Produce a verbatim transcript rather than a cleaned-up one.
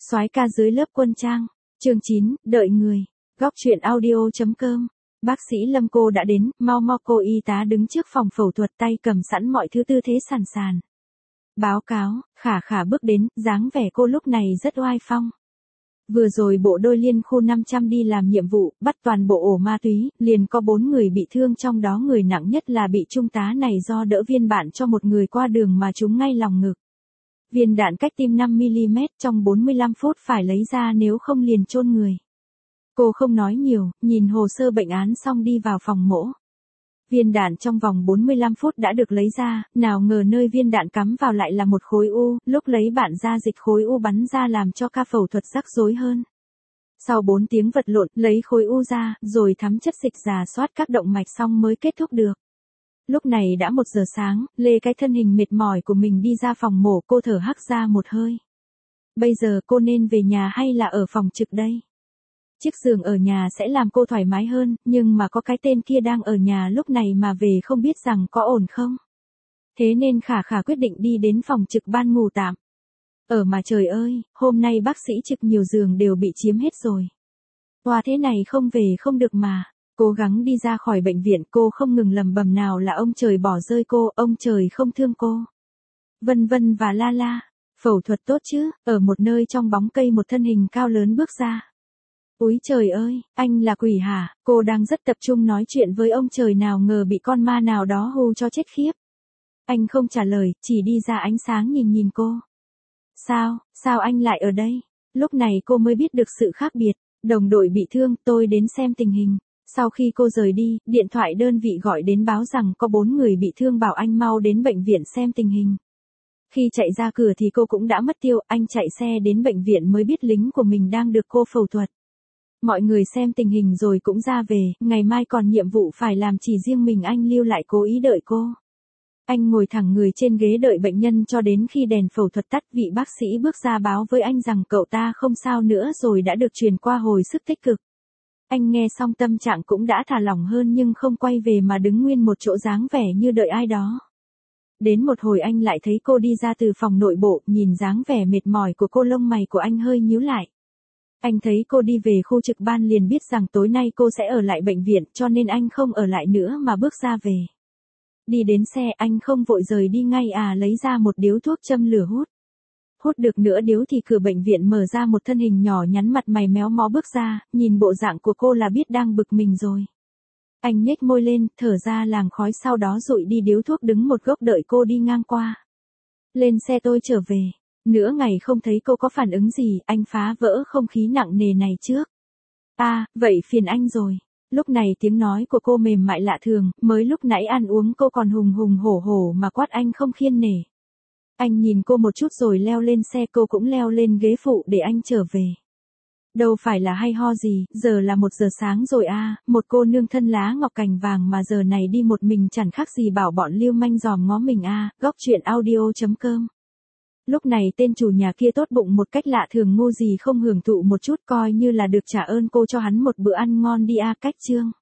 Soái ca dưới lớp quân trang. Chương chín, đợi người. Góc truyện audio.com. Bác sĩ Lâm cô đã đến, mau mau cô y tá đứng trước phòng phẫu thuật tay cầm sẵn mọi thứ tư thế sẵn sàn. Báo cáo, Khả Khả bước đến, dáng vẻ cô lúc này rất oai phong. Vừa rồi bộ đôi liên khu năm trăm đi làm nhiệm vụ, bắt toàn bộ ổ ma túy, liền có bốn người bị thương, trong đó người nặng nhất là bị trung tá này do đỡ viên đạn cho một người qua đường mà trúng ngay lòng ngực. Viên đạn cách tim năm mi-li-mét, trong bốn mươi lăm phút phải lấy ra, nếu không liền chôn người. Cô không nói nhiều, nhìn hồ sơ bệnh án xong đi vào phòng mổ. Viên đạn trong vòng bốn mươi lăm phút đã được lấy ra, nào ngờ nơi viên đạn cắm vào lại là một khối u, lúc lấy bạn ra dịch khối u bắn ra làm cho ca phẫu thuật rắc rối hơn. Sau bốn tiếng vật lộn, lấy khối u ra, rồi thắm chất dịch rà soát các động mạch xong mới kết thúc được. Lúc này đã một giờ sáng, lê cái thân hình mệt mỏi của mình đi ra phòng mổ, cô thở hắt ra một hơi. Bây giờ cô nên về nhà hay là ở phòng trực đây? Chiếc giường ở nhà sẽ làm cô thoải mái hơn, nhưng mà có cái tên kia đang ở nhà lúc này mà về không biết rằng có ổn không. Thế nên Khả Khả quyết định đi đến phòng trực ban ngủ tạm. Ở mà trời ơi, hôm nay bác sĩ trực nhiều giường đều bị chiếm hết rồi. Hoa thế này không về không được mà. Cố gắng đi ra khỏi bệnh viện, cô không ngừng lầm bầm nào là ông trời bỏ rơi cô, ông trời không thương cô. Vân vân và la la. Phẫu thuật tốt chứ? Ở một nơi trong bóng cây một thân hình cao lớn bước ra. Úi trời ơi, anh là quỷ hả? Cô đang rất tập trung nói chuyện với ông trời, nào ngờ bị con ma nào đó hù cho chết khiếp. Anh không trả lời, chỉ đi ra ánh sáng nhìn nhìn cô. Sao, sao anh lại ở đây? Lúc này cô mới biết được sự khác biệt. Đồng đội bị thương, tôi đến xem tình hình. Sau khi cô rời đi, điện thoại đơn vị gọi đến báo rằng có bốn người bị thương, bảo anh mau đến bệnh viện xem tình hình. Khi chạy ra cửa thì cô cũng đã mất tiêu, anh chạy xe đến bệnh viện mới biết lính của mình đang được cô phẫu thuật. Mọi người xem tình hình rồi cũng ra về, ngày mai còn nhiệm vụ phải làm, chỉ riêng mình anh lưu lại cố ý đợi cô. Anh ngồi thẳng người trên ghế đợi bệnh nhân cho đến khi đèn phẫu thuật tắt, vị bác sĩ bước ra báo với anh rằng cậu ta không sao nữa rồi, đã được truyền qua hồi sức tích cực. Anh nghe xong tâm trạng cũng đã thả lỏng hơn, nhưng không quay về mà đứng nguyên một chỗ dáng vẻ như đợi ai đó. Đến một hồi anh lại thấy cô đi ra từ phòng nội bộ, nhìn dáng vẻ mệt mỏi của cô, lông mày của anh hơi nhíu lại. Anh thấy cô đi về khu trực ban liền biết rằng tối nay cô sẽ ở lại bệnh viện, cho nên anh không ở lại nữa mà bước ra về. Đi đến xe anh không vội rời đi ngay à, lấy ra một điếu thuốc châm lửa hút. Hút được nửa điếu thì cửa bệnh viện mở ra, một thân hình nhỏ nhắn mặt mày méo mó bước ra, nhìn bộ dạng của cô là biết đang bực mình rồi. Anh nhếch môi lên, thở ra làn khói, sau đó dụi đi điếu thuốc, đứng một góc đợi cô đi ngang qua. Lên xe tôi trở về. Nửa ngày không thấy cô có phản ứng gì, anh phá vỡ không khí nặng nề này trước. À, vậy phiền anh rồi. Lúc này tiếng nói của cô mềm mại lạ thường, mới lúc nãy ăn uống cô còn hùng hùng hổ hổ mà quát anh không khiêng nể. Anh nhìn cô một chút rồi leo lên xe, cô cũng leo lên ghế phụ để anh trở về. Đâu phải là hay ho gì, giờ là một giờ sáng rồi à, một cô nương thân lá ngọc cành vàng mà giờ này đi một mình chẳng khác gì bảo bọn lưu manh dòm ngó mình à, góc truyện audio.com. Lúc này tên chủ nhà kia tốt bụng một cách lạ thường, ngu gì không hưởng thụ một chút, coi như là được trả ơn cô cho hắn một bữa ăn ngon đi à, cách chương.